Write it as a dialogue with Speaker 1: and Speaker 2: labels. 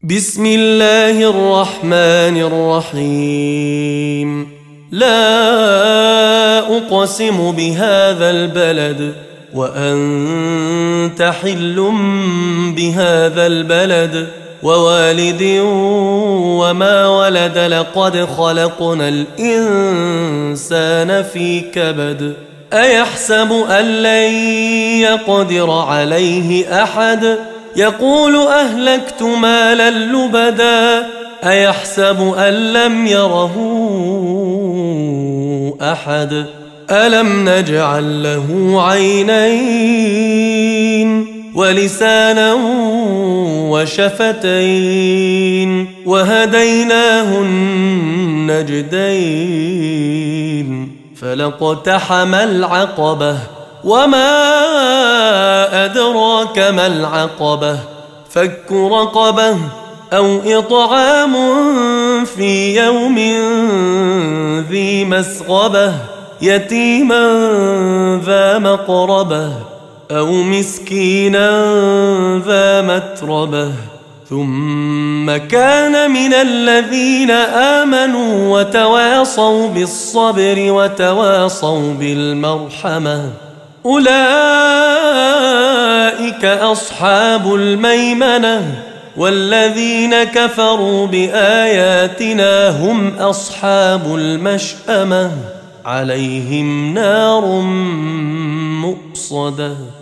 Speaker 1: بسم الله الرحمن الرحيم. لا أقسم بهذا البلد وأنت حل بهذا البلد ووالد وما ولد لقد خلقنا الإنسان في كبد أيحسب أن لن يقدر عليه أحد يقول أهلكت مالا لبدا أيحسب أن لم يره أحد ألم نجعل له عينين ولسانا وشفتين وهديناه النجدين فلاقتحم العقبة وما أدراك ما العقبة فك رقبة أو إطعام في يوم ذي مسغبة يتيما ذا مقربة أو مسكينا ذا متربة ثم كان من الذين آمنوا وتواصوا بالصبر وتواصوا بالمرحمة أولئك أصحاب الميمنة والذين كفروا بآياتنا هم أصحاب المشأمة عليهم نار مؤصدة.